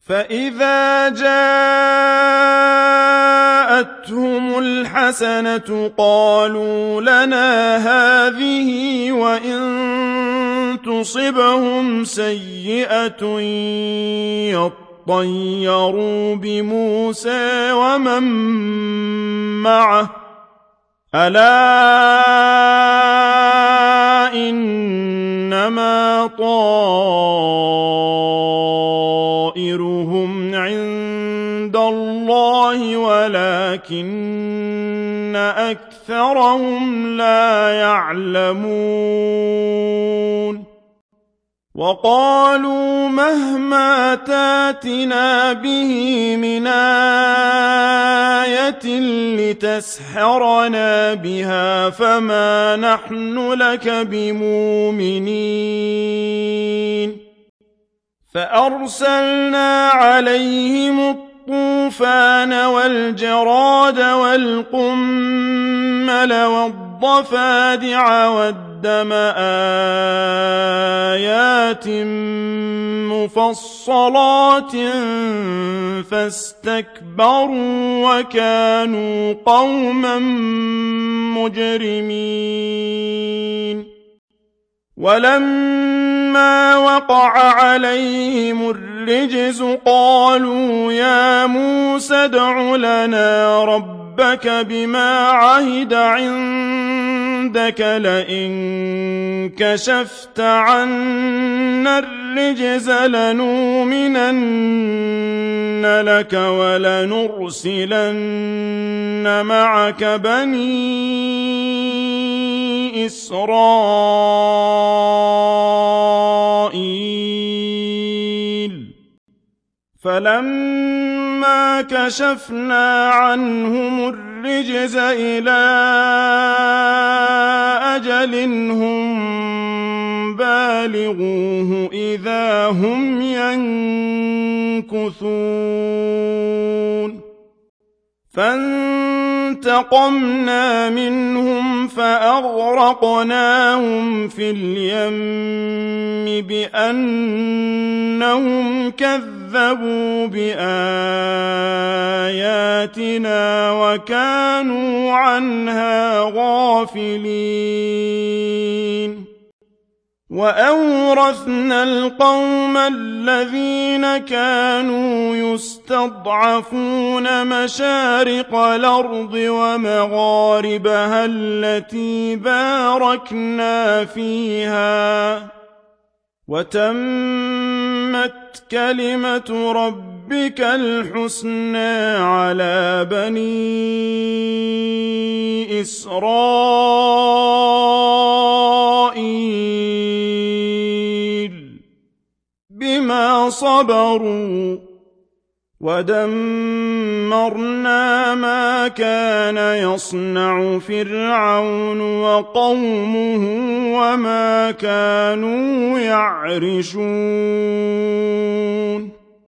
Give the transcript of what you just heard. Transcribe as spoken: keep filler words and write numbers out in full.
فإذا جاءتهم الحسنة قالوا لنا هذه وإن تصبهم سيئة يطيروا بموسى ومن معه ألا إنما طائرهم عند الله ولكن أكثرهم لا يعلمون وقالوا مهما تاتنا به من آية لتسحرنا بها فما نحن لك بمؤمنين فأرسلنا عليهم الطوفان والجراد والقمل والضفادع والدم آيات مفصلات فاستكبروا وكانوا قوما مجرمين ولما وقع عليهم الرجز قالوا يا موسى ادع لنا ربك بما عهد عندك لئن كشفت عنا الرجز لنؤمنن لك ولنرسلن معك بني إسرائيل فلما كشفنا عنهم الرجز إلى أجل هم بالغوه إذا هم ينكثون فانتقمنا منهم فأغرقناهم في اليم بأنهم كذبوا بآياتنا وكانوا عنها غافلين وأورثنا القوم الذين كانوا يستضعفون مشارق الأرض ومغاربها التي باركنا فيها وتمت كلمة ربك الحسنى على بني إسرائيل بما صبروا ودمرنا ما كان يصنع فرعون وقومه وما كانوا يعرشون